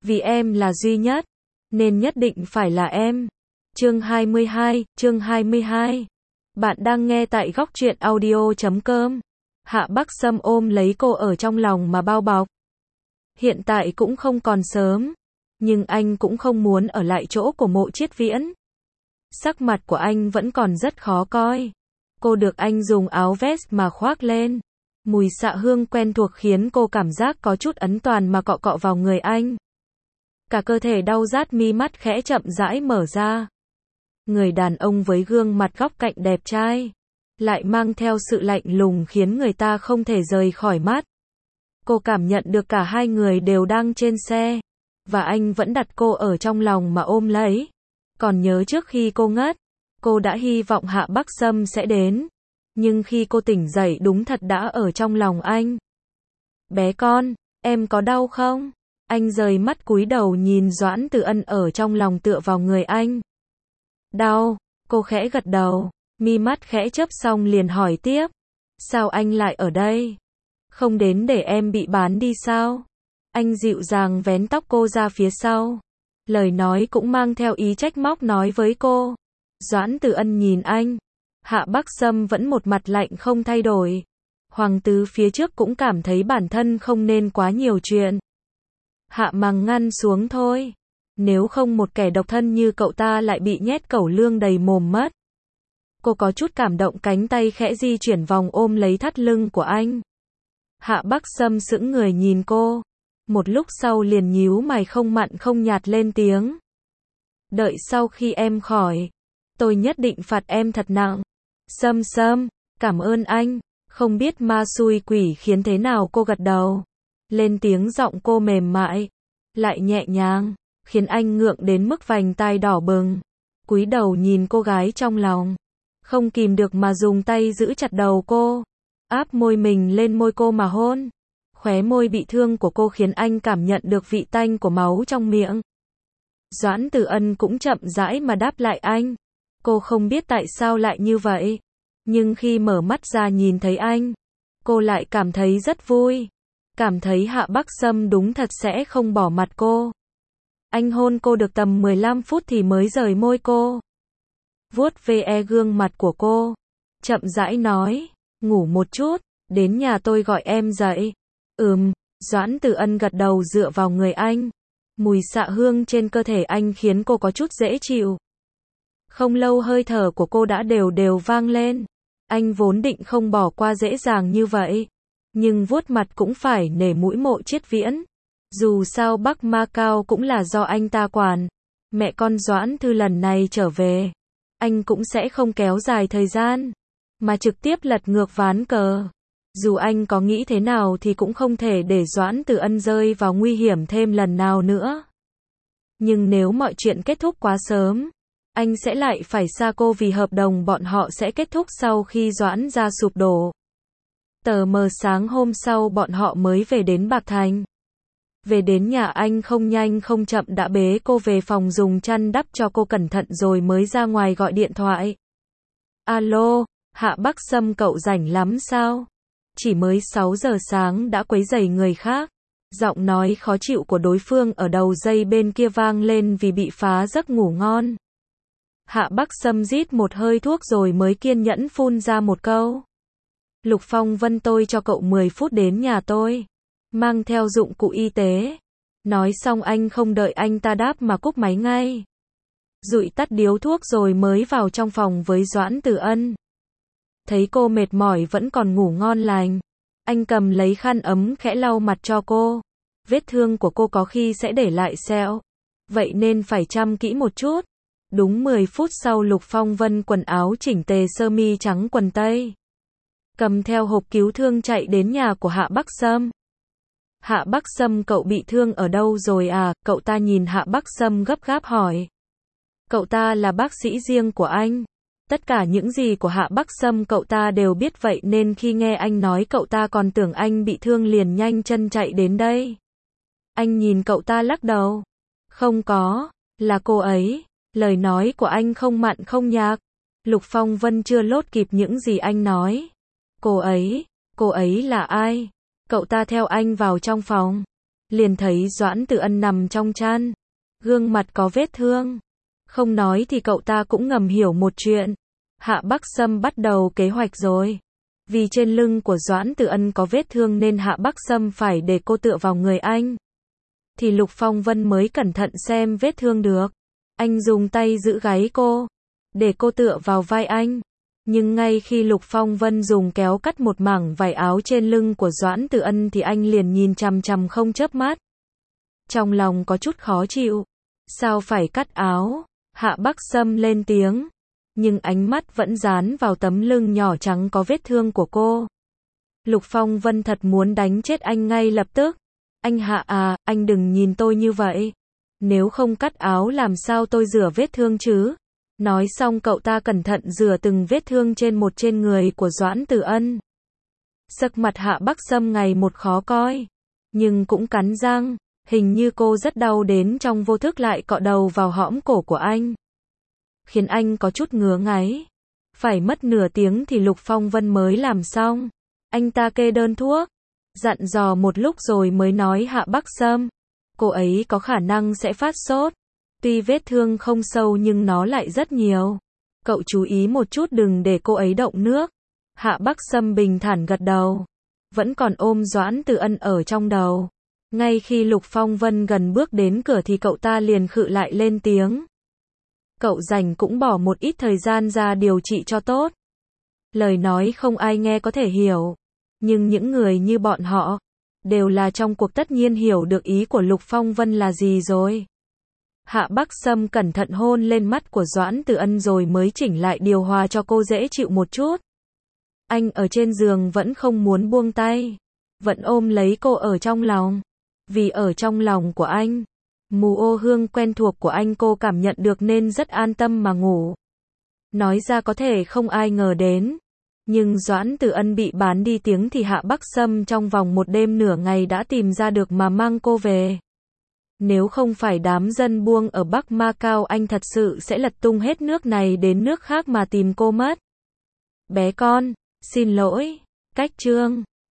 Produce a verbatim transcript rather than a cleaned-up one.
Vì em là duy nhất, nên nhất định phải là em. Chương hai mươi hai, chương hai mươi hai. Bạn đang nghe tại góc truyện audio chấm com. Hạ Bắc Sâm ôm lấy cô ở trong lòng mà bao bọc. Hiện tại cũng không còn sớm, nhưng anh cũng không muốn ở lại chỗ của Mộ Chiết Viễn. Sắc mặt của anh vẫn còn rất khó coi. Cô được anh dùng áo vest mà khoác lên. Mùi xạ hương quen thuộc khiến cô cảm giác có chút ấn toàn mà cọ cọ vào người anh. Cả cơ thể đau rát, mi mắt khẽ chậm rãi mở ra. Người đàn ông với gương mặt góc cạnh đẹp trai, lại mang theo sự lạnh lùng khiến người ta không thể rời khỏi mắt. Cô cảm nhận được cả hai người đều đang trên xe, và anh vẫn đặt cô ở trong lòng mà ôm lấy. Còn nhớ trước khi cô ngất, cô đã hy vọng Hạ Bắc Sâm sẽ đến. Nhưng khi cô tỉnh dậy đúng thật đã ở trong lòng anh. Bé con, em có đau không? Anh rời mắt cúi đầu nhìn Doãn Tử Ân ở trong lòng tựa vào người anh. Đau, cô khẽ gật đầu, mi mắt khẽ chớp xong liền hỏi tiếp. Sao anh lại ở đây? Không đến để em bị bán đi sao? Anh dịu dàng vén tóc cô ra phía sau. Lời nói cũng mang theo ý trách móc nói với cô. Doãn Tử Ân nhìn anh. Hạ Bắc Sâm vẫn một mặt lạnh không thay đổi. Hoàng tứ phía trước cũng cảm thấy bản thân không nên quá nhiều chuyện. Hạ Mằng ngăn xuống thôi. Nếu không một kẻ độc thân như cậu ta lại bị nhét cẩu lương đầy mồm mất. Cô có chút cảm động, cánh tay khẽ di chuyển vòng ôm lấy thắt lưng của anh. Hạ Bắc Sâm sững người nhìn cô. Một lúc sau liền nhíu mày không mặn không nhạt lên tiếng. Đợi sau khi em khỏi, tôi nhất định phạt em thật nặng. Sâm Sâm, cảm ơn anh. Không biết ma xui quỷ khiến thế nào cô gật đầu. Lên tiếng, giọng cô mềm mại, lại nhẹ nhàng, khiến anh ngượng đến mức vành tai đỏ bừng. Cúi đầu nhìn cô gái trong lòng, không kìm được mà dùng tay giữ chặt đầu cô, áp môi mình lên môi cô mà hôn. Khóe môi bị thương của cô khiến anh cảm nhận được vị tanh của máu trong miệng. Doãn Tử Ân cũng chậm rãi mà đáp lại anh. Cô không biết tại sao lại như vậy, nhưng khi mở mắt ra nhìn thấy anh, cô lại cảm thấy rất vui. Cảm thấy Hạ Bắc Sâm đúng thật sẽ không bỏ mặt cô. Anh hôn cô được tầm mười lăm phút thì mới rời môi cô. Vuốt ve gương mặt của cô, chậm rãi nói, ngủ một chút, đến nhà tôi gọi em dậy. Ừm, Doãn Tử Ân gật đầu dựa vào người anh. Mùi xạ hương trên cơ thể anh khiến cô có chút dễ chịu. Không lâu hơi thở của cô đã đều đều vang lên. Anh vốn định không bỏ qua dễ dàng như vậy. Nhưng vuốt mặt cũng phải nể mũi Mộ Chiết Viễn. Dù sao Bắc Ma Cao cũng là do anh ta quản. Mẹ con Doãn Thư lần này trở về, anh cũng sẽ không kéo dài thời gian, mà trực tiếp lật ngược ván cờ. Dù anh có nghĩ thế nào thì cũng không thể để Doãn Tử Ân rơi vào nguy hiểm thêm lần nào nữa. Nhưng nếu mọi chuyện kết thúc quá sớm, anh sẽ lại phải xa cô vì hợp đồng bọn họ sẽ kết thúc sau khi Doãn gia sụp đổ. Tờ mờ sáng hôm sau bọn họ mới về đến Bạc Thành. Về đến nhà anh không nhanh không chậm đã bế cô về phòng dùng chăn đắp cho cô cẩn thận rồi mới ra ngoài gọi điện thoại. Alo, Hạ Bắc Sâm, cậu rảnh lắm sao? Chỉ mới sáu giờ sáng đã quấy rầy người khác. Giọng nói khó chịu của đối phương ở đầu dây bên kia vang lên vì bị phá giấc ngủ ngon. Hạ Bắc Sâm rít một hơi thuốc rồi mới kiên nhẫn phun ra một câu. Lục Phong Vân, tôi cho cậu mười phút đến nhà tôi, mang theo dụng cụ y tế. Nói xong anh không đợi anh ta đáp mà cúp máy ngay. Dụi tắt điếu thuốc rồi mới vào trong phòng với Doãn Tử Ân. Thấy cô mệt mỏi vẫn còn ngủ ngon lành, anh cầm lấy khăn ấm khẽ lau mặt cho cô. Vết thương của cô có khi sẽ để lại sẹo, vậy nên phải chăm kỹ một chút. Đúng mười phút sau Lục Phong Vân quần áo chỉnh tề, sơ mi trắng quần tây, cầm theo hộp cứu thương chạy đến nhà của Hạ Bắc Sâm. Hạ Bắc Sâm, cậu bị thương ở đâu rồi à? Cậu ta nhìn Hạ Bắc Sâm gấp gáp hỏi. Cậu ta là bác sĩ riêng của anh. Tất cả những gì của Hạ Bắc Sâm cậu ta đều biết, vậy nên khi nghe anh nói cậu ta còn tưởng anh bị thương liền nhanh chân chạy đến đây. Anh nhìn cậu ta lắc đầu. Không có, là cô ấy. Lời nói của anh không mặn không nhạt. Lục Phong Vân chưa lốt kịp những gì anh nói. Cô ấy, cô ấy là ai? Cậu ta theo anh vào trong phòng. liền thấy Doãn Tử Ân nằm trong chăn, gương mặt có vết thương. Không nói thì cậu ta cũng ngầm hiểu một chuyện. Hạ Bắc Sâm bắt đầu kế hoạch rồi. Vì trên lưng của Doãn Tử Ân có vết thương nên Hạ Bắc Sâm phải để cô tựa vào người anh. Thì Lục Phong Vân mới cẩn thận xem vết thương được. Anh dùng tay giữ gáy cô, để cô tựa vào vai anh. Nhưng ngay khi Lục Phong Vân dùng kéo cắt một mảng vải áo trên lưng của Doãn Tử Ân thì anh liền nhìn chằm chằm không chớp mắt. Trong lòng có chút khó chịu. Sao phải cắt áo? Hạ Bắc Sâm lên tiếng. Nhưng ánh mắt vẫn dán vào tấm lưng nhỏ trắng có vết thương của cô. Lục Phong Vân thật muốn đánh chết anh ngay lập tức. Anh Hạ à, anh đừng nhìn tôi như vậy. Nếu không cắt áo làm sao tôi rửa vết thương chứ? Nói xong cậu ta cẩn thận rửa từng vết thương trên một trên người của Doãn Tử Ân. Sắc mặt Hạ Bắc Sâm ngày một khó coi. Nhưng cũng cắn răng. Hình như cô rất đau đến trong vô thức lại cọ đầu vào hõm cổ của anh. Khiến anh có chút ngứa ngáy. Phải mất nửa tiếng thì Lục Phong Vân mới làm xong. Anh ta kê đơn thuốc. Dặn dò một lúc rồi mới nói Hạ Bắc Sâm. Cô ấy có khả năng sẽ phát sốt. Tuy vết thương không sâu nhưng nó lại rất nhiều. Cậu chú ý một chút đừng để cô ấy động nước. Hạ Bắc Sâm bình thản gật đầu. Vẫn còn ôm Doãn Tử Ân ở trong đầu. Ngay khi Lục Phong Vân gần bước đến cửa thì cậu ta liền khự lại lên tiếng. Cậu rảnh cũng bỏ một ít thời gian ra điều trị cho tốt. Lời nói không ai nghe có thể hiểu. Nhưng những người như bọn họ, đều là trong cuộc tất nhiên hiểu được ý của Lục Phong Vân là gì rồi. Hạ Bắc Sâm cẩn thận hôn lên mắt của Doãn Tử Ân rồi mới chỉnh lại điều hòa cho cô dễ chịu một chút. Anh ở trên giường vẫn không muốn buông tay. Vẫn ôm lấy cô ở trong lòng. Vì ở trong lòng của anh, mùi ô hương quen thuộc của anh cô cảm nhận được nên rất an tâm mà ngủ. Nói ra có thể không ai ngờ đến. Nhưng Doãn Tử Ân bị bán đi tiếng thì Hạ Bắc Sâm trong vòng một đêm nửa ngày đã tìm ra được mà mang cô về. Nếu không phải đám dân buông ở Bắc Macau anh thật sự sẽ lật tung hết nước này đến nước khác mà tìm cô mất. Bé con, xin lỗi, cách chương.